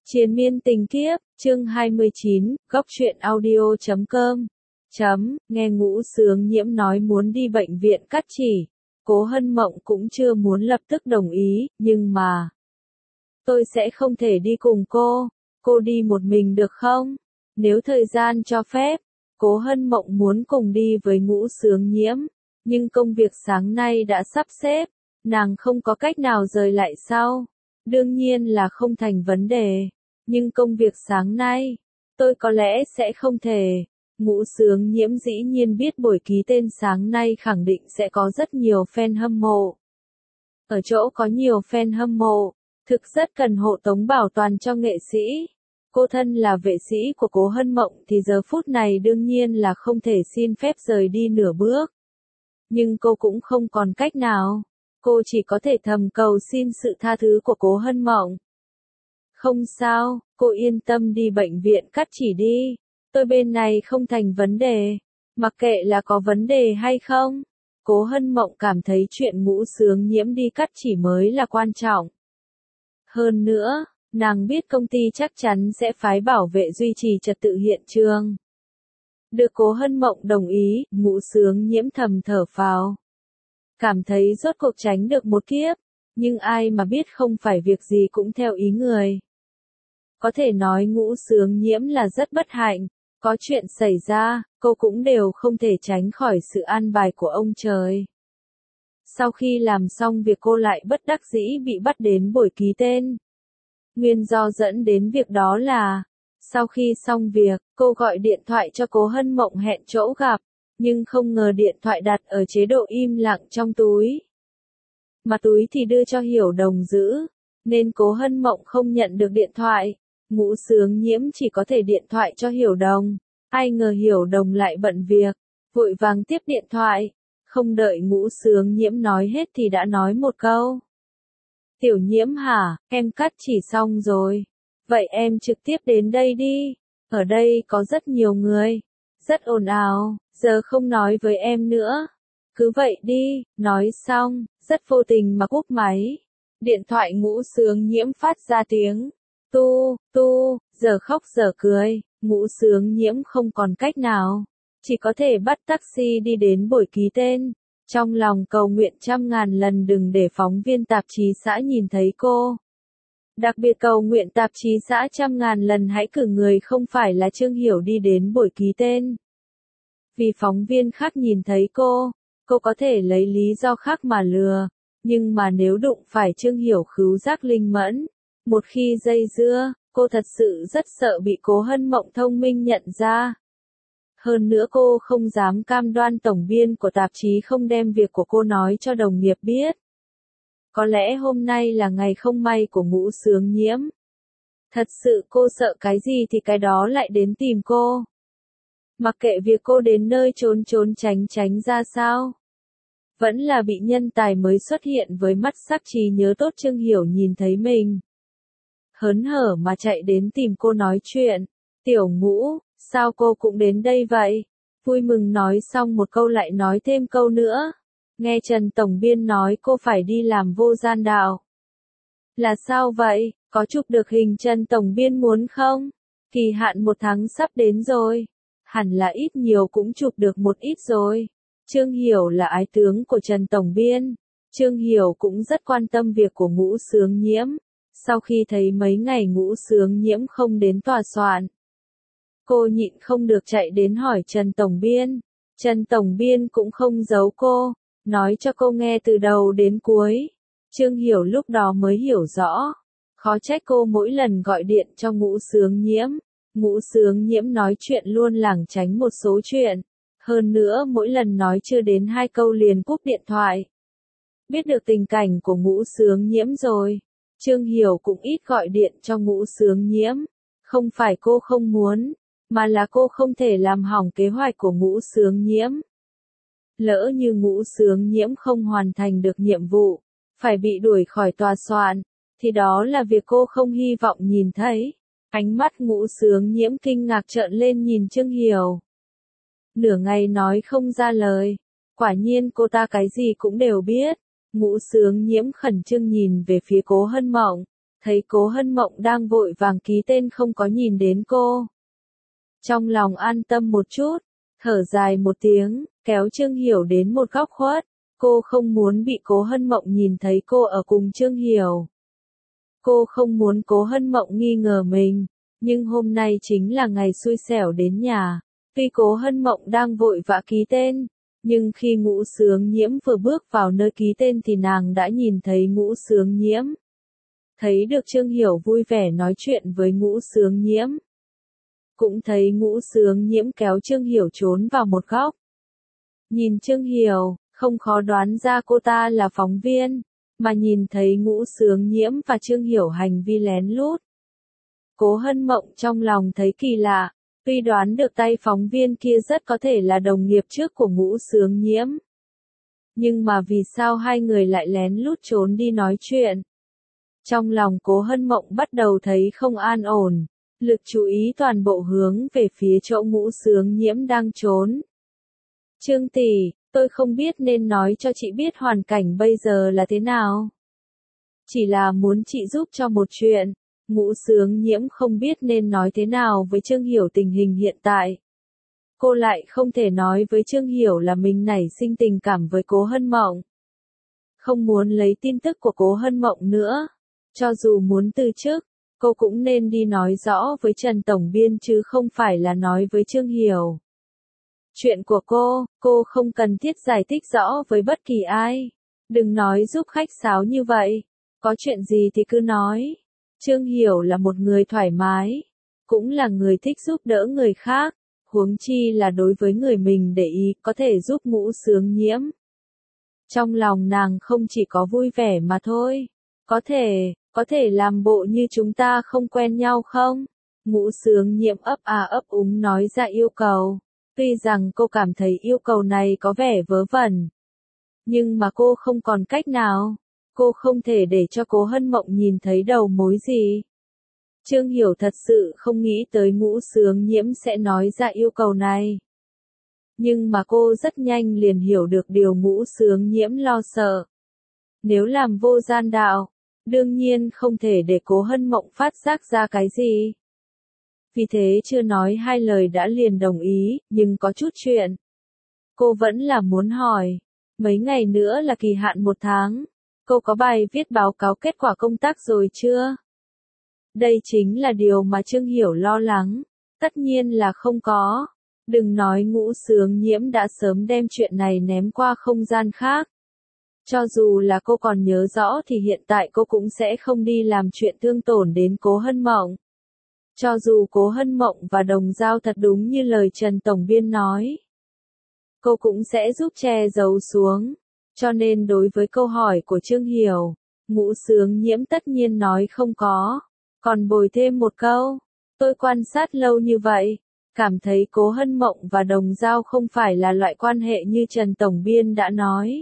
Triền miên tình kiếp, chương 29, góc truyện audio.com. Nghe Ngũ Sướng Nhiễm nói muốn đi bệnh viện cắt chỉ. Cố Hân Mộng cũng chưa muốn lập tức đồng ý, nhưng mà tôi sẽ không thể đi cùng cô đi một mình được không? Nếu thời gian cho phép, Cố Hân Mộng muốn cùng đi với Ngũ Sướng Nhiễm, nhưng công việc sáng nay đã sắp xếp, nàng không có cách nào rời lại sau. Đương nhiên là không thành vấn đề, nhưng công việc sáng nay, tôi có lẽ sẽ không thể. Ngũ Sướng Nhiễm dĩ nhiên biết buổi ký tên sáng nay khẳng định sẽ có rất nhiều fan hâm mộ. Ở chỗ có nhiều fan hâm mộ, thực rất cần hộ tống bảo toàn cho nghệ sĩ. Cô thân là vệ sĩ của Cố Hân Mộng thì giờ phút này đương nhiên là không thể xin phép rời đi nửa bước. Nhưng cô cũng không còn cách nào, cô chỉ có thể thầm cầu xin sự tha thứ của Cố Hân Mộng. Không sao, cô yên tâm đi bệnh viện cắt chỉ đi, tôi bên này không thành vấn đề, mặc kệ là có vấn đề hay không. Cố Hân Mộng cảm thấy chuyện Ngũ Sướng Nhiễm đi cắt chỉ mới là quan trọng. Hơn nữa, nàng biết công ty chắc chắn sẽ phái bảo vệ duy trì trật tự hiện trường. Được Cố Hân Mộng đồng ý, Ngũ Sướng Nhiễm thầm thở phào. Cảm thấy rốt cuộc tránh được một kiếp, nhưng ai mà biết không phải việc gì cũng theo ý người. Có thể nói Ngũ Sướng Nhiễm là rất bất hạnh, có chuyện xảy ra, cô cũng đều không thể tránh khỏi sự an bài của ông trời. Sau khi làm xong việc cô lại bất đắc dĩ bị bắt đến buổi ký tên. Nguyên do dẫn đến việc đó là, sau khi xong việc, cô gọi điện thoại cho Cố Hân Mộng hẹn chỗ gặp, nhưng không ngờ điện thoại đặt ở chế độ im lặng trong túi. Mà túi thì đưa cho Hiểu Đồng giữ, nên Cố Hân Mộng không nhận được điện thoại. Ngũ Sướng Nhiễm chỉ có thể điện thoại cho Hiểu Đồng. Ai ngờ Hiểu Đồng lại bận việc, vội vàng tiếp điện thoại. Không đợi Ngũ Sướng Nhiễm nói hết thì đã nói một câu. Tiểu Nhiễm hả, em cắt chỉ xong rồi. Vậy em trực tiếp đến đây đi. Ở đây có rất nhiều người, rất ồn ào, giờ không nói với em nữa. Cứ vậy đi, nói xong, rất vô tình mà cúp máy. Điện thoại Ngũ Sướng Nhiễm phát ra tiếng tu, giờ khóc giờ cười. Ngũ Sướng Nhiễm không còn cách nào, chỉ có thể bắt taxi đi đến buổi ký tên. Trong lòng cầu nguyện 100.000 lần đừng để phóng viên tạp chí xã nhìn thấy cô. Đặc biệt cầu nguyện tạp chí xã 100.000 lần hãy cử người không phải là Trương Hiểu đi đến buổi ký tên. Vì phóng viên khác nhìn thấy cô có thể lấy lý do khác mà lừa, nhưng mà nếu đụng phải Trương Hiểu khứu giác linh mẫn, một khi dây dưa, cô thật sự rất sợ bị Cố Hân Mộng thông minh nhận ra. Hơn nữa cô không dám cam đoan tổng biên của tạp chí không đem việc của cô nói cho đồng nghiệp biết. Có lẽ hôm nay là ngày không may của Ngũ Sướng Nhiễm. Thật sự cô sợ cái gì thì cái đó lại đến tìm cô. Mặc kệ việc cô đến nơi trốn tránh ra sao. Vẫn là bị nhân tài mới xuất hiện với mắt sắc trí nhớ tốt Trương Hiểu nhìn thấy mình. Hớn hở mà chạy đến tìm cô nói chuyện. Tiểu Ngũ, sao cô cũng đến đây vậy? Vui mừng nói xong một câu lại nói thêm câu nữa. Nghe Trần Tổng Biên nói cô phải đi làm vô gian đạo. Là sao vậy? Có chụp được hình Trần Tổng Biên muốn không? Kỳ hạn 1 tháng sắp đến rồi. Hẳn là ít nhiều cũng chụp được một ít rồi. Trương Hiểu là ái tướng của Trần Tổng Biên. Trương Hiểu cũng rất quan tâm việc của Ngũ Sướng Nhiễm. Sau khi thấy mấy ngày Ngũ Sướng Nhiễm không đến tòa soạn, cô nhịn không được chạy đến hỏi Trần Tổng Biên. Trần Tổng Biên cũng không giấu cô, nói cho cô nghe từ đầu đến cuối. Trương Hiểu lúc đó mới hiểu rõ. Khó trách cô mỗi lần gọi điện cho Ngũ Sướng Nhiễm. Ngũ Sướng Nhiễm nói chuyện luôn lảng tránh một số chuyện. Hơn nữa mỗi lần nói chưa đến 2 câu liền cúp điện thoại. Biết được tình cảnh của Ngũ Sướng Nhiễm rồi, Trương Hiểu cũng ít gọi điện cho Ngũ Sướng Nhiễm. Không phải cô không muốn, mà là cô không thể làm hỏng kế hoạch của Ngũ Sướng Nhiễm. Lỡ như Ngũ Sướng Nhiễm không hoàn thành được nhiệm vụ, phải bị đuổi khỏi tòa soạn, thì đó là việc cô không hy vọng nhìn thấy. Ánh mắt Ngũ Sướng Nhiễm kinh ngạc trợn lên nhìn Trương Hiểu. Nửa ngày nói không ra lời. Quả nhiên cô ta cái gì cũng đều biết. Ngũ Sướng Nhiễm khẩn trương nhìn về phía Cố Hân Mộng. thấy Cố Hân Mộng đang vội vàng ký tên không có nhìn đến cô. Trong lòng an tâm một chút, thở dài một tiếng, kéo Trương Hiểu đến một góc khuất. Cô không muốn bị Cố Hân Mộng nhìn thấy cô ở cùng Trương Hiểu. Cô không muốn Cố Hân Mộng nghi ngờ mình, nhưng hôm nay chính là ngày xui xẻo đến nhà. Tuy Cố Hân Mộng đang vội vã ký tên, nhưng khi Ngũ Sướng Nhiễm vừa bước vào nơi ký tên thì nàng đã nhìn thấy Ngũ Sướng Nhiễm. Thấy được Trương Hiểu vui vẻ nói chuyện với Ngũ Sướng Nhiễm. Cũng thấy Ngũ Sướng Nhiễm kéo Trương Hiểu trốn vào một góc. Nhìn Trương Hiểu, không khó đoán ra cô ta là phóng viên, mà nhìn thấy Ngũ Sướng Nhiễm và Trương Hiểu hành vi lén lút. Cố Hân Mộng trong lòng thấy kỳ lạ, tuy đoán được tay phóng viên kia rất có thể là đồng nghiệp trước của Ngũ Sướng Nhiễm. Nhưng mà vì sao hai người lại lén lút trốn đi nói chuyện? Trong lòng Cố Hân Mộng bắt đầu thấy không an ổn, lực chú ý toàn bộ hướng về phía chỗ Ngũ Sướng Nhiễm đang trốn. Trương tỷ, tôi không biết nên nói cho chị biết hoàn cảnh bây giờ là thế nào. Chỉ là muốn chị giúp cho một chuyện. Ngũ Sướng Nhiễm không biết nên nói thế nào với Trương Hiểu tình hình hiện tại. Cô lại không thể nói với Trương Hiểu là mình nảy sinh tình cảm với Cố Hân Mộng. Không muốn lấy tin tức của Cố Hân Mộng nữa. Cho dù muốn từ chức, cô cũng nên đi nói rõ với Trần Tổng Biên chứ không phải là nói với Trương Hiểu. Chuyện của cô không cần thiết giải thích rõ với bất kỳ ai. Đừng nói giúp khách sáo như vậy. Có chuyện gì thì cứ nói. Trương Hiểu là một người thoải mái, cũng là người thích giúp đỡ người khác, huống chi là đối với người mình để ý có thể giúp Ngũ Sướng Nhiễm. Trong lòng nàng không chỉ có vui vẻ mà thôi, có thể làm bộ như chúng ta không quen nhau không? Ngũ Sướng Nhiễm ấp ấp úng nói ra yêu cầu, tuy rằng cô cảm thấy yêu cầu này có vẻ vớ vẩn, nhưng mà cô không còn cách nào. Cô không thể để cho Cố Hân Mộng nhìn thấy đầu mối gì. Trương Hiểu thật sự không nghĩ tới Ngũ Sướng Nhiễm sẽ nói ra yêu cầu này. Nhưng mà cô rất nhanh liền hiểu được điều Ngũ Sướng Nhiễm lo sợ. Nếu làm vô gian đạo, đương nhiên không thể để Cố Hân Mộng phát giác ra cái gì. Vì thế chưa nói hai lời đã liền đồng ý, nhưng có chút chuyện. Cô vẫn là muốn hỏi, mấy ngày nữa là kỳ hạn 1 tháng. Cô có bài viết báo cáo kết quả công tác rồi chưa? Đây chính là điều mà Trương Hiểu lo lắng. Tất nhiên là không có. Đừng nói Ngũ Sướng Nhiễm đã sớm đem chuyện này ném qua không gian khác. Cho dù là cô còn nhớ rõ thì hiện tại cô cũng sẽ không đi làm chuyện thương tổn đến Cố Hân Mộng. Cho dù Cố Hân Mộng và Đồng Giao thật đúng như lời Trần Tổng Biên nói, cô cũng sẽ giúp che giấu xuống. Cho nên đối với câu hỏi của Trương Hiểu, Ngũ Sướng Nhiễm tất nhiên nói không có. Còn bồi thêm một câu, tôi quan sát lâu như vậy, cảm thấy Cố Hân Mộng và Đồng Giao không phải là loại quan hệ như Trần Tổng Biên đã nói.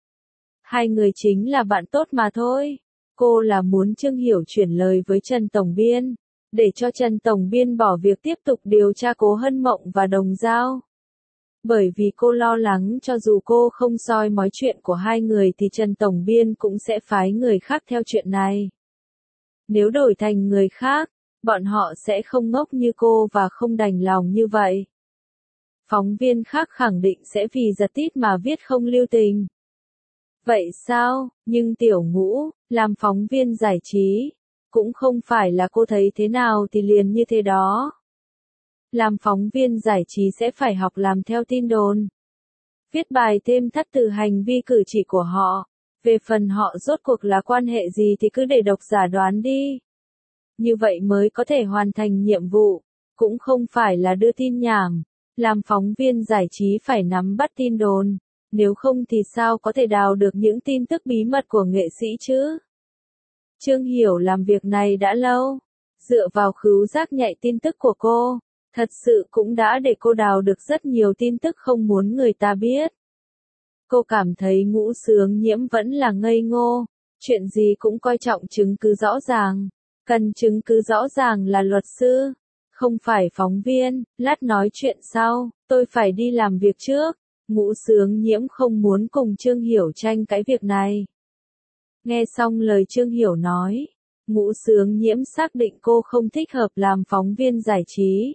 Hai người chính là bạn tốt mà thôi. Cô là muốn Trương Hiểu chuyển lời với Trần Tổng Biên, để cho Trần Tổng Biên bỏ việc tiếp tục điều tra Cố Hân Mộng và Đồng Giao. Bởi vì cô lo lắng cho dù cô không soi mói chuyện của hai người thì Trần Tổng Biên cũng sẽ phái người khác theo chuyện này. Nếu đổi thành người khác, bọn họ sẽ không ngốc như cô và không đành lòng như vậy. Phóng viên khác khẳng định sẽ vì giật tít mà viết không lưu tình. Vậy sao, nhưng Tiểu Ngũ, làm phóng viên giải trí, cũng không phải là cô thấy thế nào thì liền như thế đó. Làm phóng viên giải trí sẽ phải học làm theo tin đồn. Viết bài thêm thắt từ hành vi cử chỉ của họ. Về phần họ rốt cuộc là quan hệ gì thì cứ để độc giả đoán đi. Như vậy mới có thể hoàn thành nhiệm vụ. Cũng không phải là đưa tin nhảm. Làm phóng viên giải trí phải nắm bắt tin đồn. Nếu không thì sao có thể đào được những tin tức bí mật của nghệ sĩ chứ? Trương Hiểu làm việc này đã lâu. Dựa vào khứu giác nhạy tin tức của cô, thật sự cũng đã để cô đào được rất nhiều tin tức không muốn người ta biết. Cô cảm thấy Ngũ Sướng Nhiễm vẫn là ngây ngô, chuyện gì cũng coi trọng chứng cứ rõ ràng. Cần chứng cứ rõ ràng là luật sư, không phải phóng viên. Lát nói chuyện sau, tôi phải đi làm việc trước. Ngũ Sướng Nhiễm không muốn cùng Trương Hiểu tranh cãi việc này. Nghe xong lời Trương Hiểu nói, Ngũ Sướng Nhiễm xác định cô không thích hợp làm phóng viên giải trí.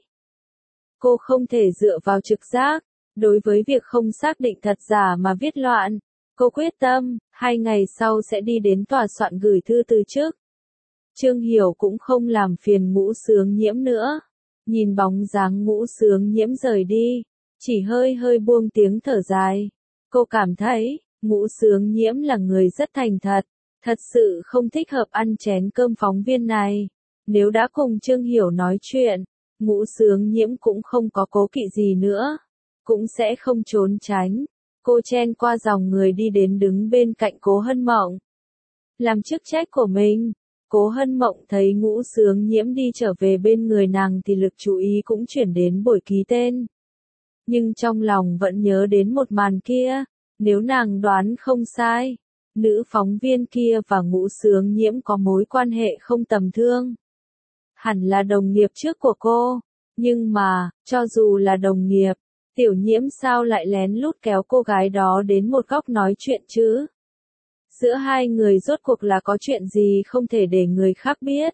Cô không thể dựa vào trực giác, đối với việc không xác định thật giả mà viết loạn. Cô quyết tâm, 2 ngày sau sẽ đi đến tòa soạn gửi thư từ chức. Trương Hiểu cũng không làm phiền Ngũ Sướng Nhiễm nữa. Nhìn bóng dáng Ngũ Sướng Nhiễm rời đi, chỉ hơi hơi buông tiếng thở dài. Cô cảm thấy, Ngũ Sướng Nhiễm là người rất thành thật, thật sự không thích hợp ăn chén cơm phóng viên này. Nếu đã cùng Trương Hiểu nói chuyện, Ngũ Sướng Nhiễm cũng không có cố kỵ gì nữa, cũng sẽ không trốn tránh. Cô chen qua dòng người đi đến đứng bên cạnh Cố Hân Mộng. Làm chức trách của mình, Cố Hân Mộng thấy Ngũ Sướng Nhiễm đi trở về bên người nàng thì lực chú ý cũng chuyển đến buổi ký tên. Nhưng trong lòng vẫn nhớ đến một màn kia, nếu nàng đoán không sai, nữ phóng viên kia và Ngũ Sướng Nhiễm có mối quan hệ không tầm thường. Hẳn là đồng nghiệp trước của cô, nhưng mà, cho dù là đồng nghiệp, Tiểu Nhiễm sao lại lén lút kéo cô gái đó đến một góc nói chuyện chứ? Giữa hai người rốt cuộc là có chuyện gì không thể để người khác biết.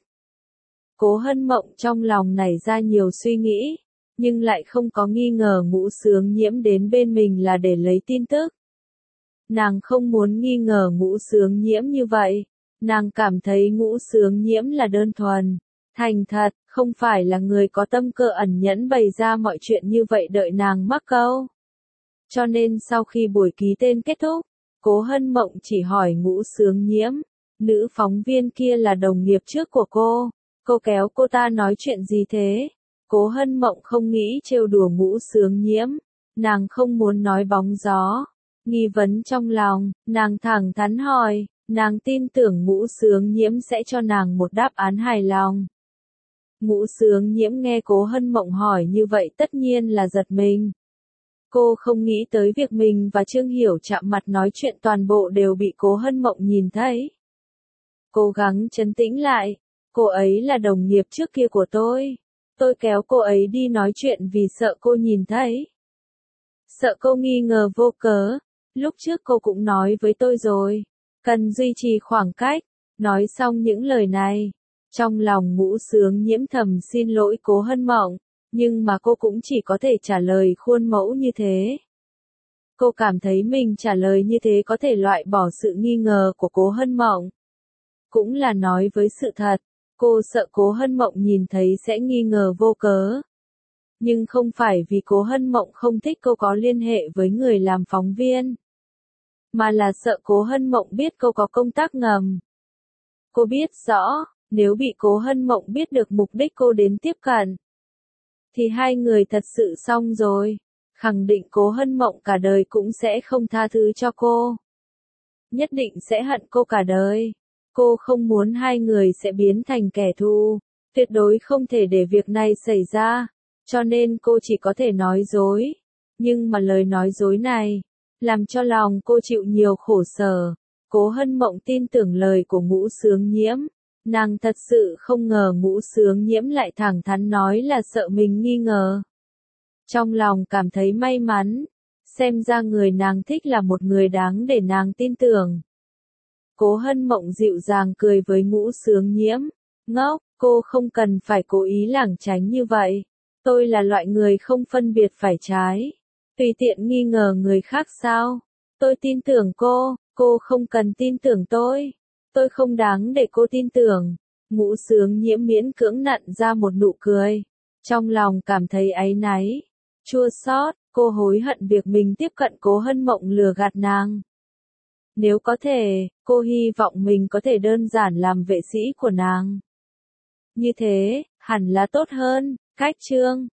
Cố Hân Mộng trong lòng nảy ra nhiều suy nghĩ, nhưng lại không có nghi ngờ Ngũ Sướng Nhiễm đến bên mình là để lấy tin tức. Nàng không muốn nghi ngờ Ngũ Sướng Nhiễm như vậy, nàng cảm thấy Ngũ Sướng Nhiễm là đơn thuần, thành thật, không phải là người có tâm cơ ẩn nhẫn bày ra mọi chuyện như vậy đợi nàng mắc câu. Cho nên sau khi buổi ký tên kết thúc, Cố Hân Mộng chỉ hỏi Ngũ Sướng Nhiễm, nữ phóng viên kia là đồng nghiệp trước của cô kéo cô ta nói chuyện gì thế? Cố Hân Mộng không nghĩ trêu đùa Ngũ Sướng Nhiễm, nàng không muốn nói bóng gió. Nghi vấn trong lòng, nàng thẳng thắn hỏi, nàng tin tưởng Ngũ Sướng Nhiễm sẽ cho nàng một đáp án hài lòng. Ngũ Sướng Nhiễm nghe Cố Hân Mộng hỏi như vậy tất nhiên là giật mình. Cô không nghĩ tới việc mình và Trương Hiểu chạm mặt nói chuyện toàn bộ đều bị Cố Hân Mộng nhìn thấy. Cố gắng trấn tĩnh lại, cô ấy là đồng nghiệp trước kia của tôi. Tôi kéo cô ấy đi nói chuyện vì sợ cô nhìn thấy. Sợ cô nghi ngờ vô cớ. Lúc trước cô cũng nói với tôi rồi, cần duy trì khoảng cách. Nói xong những lời này, trong lòng Ngũ Sướng Nhiễm thầm xin lỗi Cố Hân Mộng, nhưng mà cô cũng chỉ có thể trả lời khuôn mẫu như thế. Cô cảm thấy mình trả lời như thế có thể loại bỏ sự nghi ngờ của Cố Hân Mộng. Cũng là nói với sự thật, cô sợ Cố Hân Mộng nhìn thấy sẽ nghi ngờ vô cớ. Nhưng không phải vì Cố Hân Mộng không thích cô có liên hệ với người làm phóng viên, mà là sợ Cố Hân Mộng biết cô có công tác ngầm. Cô biết rõ, nếu bị Cố Hân Mộng biết được mục đích cô đến tiếp cận, thì hai người thật sự xong rồi. Khẳng định Cố Hân Mộng cả đời cũng sẽ không tha thứ cho cô. Nhất định sẽ hận cô cả đời. Cô không muốn hai người sẽ biến thành kẻ thù. Tuyệt đối không thể để việc này xảy ra. Cho nên cô chỉ có thể nói dối. Nhưng mà lời nói dối này, làm cho lòng cô chịu nhiều khổ sở. Cố Hân Mộng tin tưởng lời của Ngũ Sướng Nhiễm. Nàng thật sự không ngờ Ngũ Sướng Nhiễm lại thẳng thắn nói là sợ mình nghi ngờ. Trong lòng cảm thấy may mắn, xem ra người nàng thích là một người đáng để nàng tin tưởng. Cố Hân Mộng dịu dàng cười với Ngũ Sướng Nhiễm, ngốc, cô không cần phải cố ý lảng tránh như vậy. Tôi là loại người không phân biệt phải trái, tùy tiện nghi ngờ người khác sao? Tôi tin tưởng cô không cần tin tưởng tôi không đáng để cô tin tưởng. Ngũ Sướng Nhiễm miễn cưỡng nặn ra một nụ cười, trong lòng cảm thấy áy náy, chua xót, cô hối hận việc mình tiếp cận Cố Hân Mộng lừa gạt nàng. Nếu có thể, cô hy vọng mình có thể đơn giản làm vệ sĩ của nàng. Như thế, hẳn là tốt hơn. Cách chương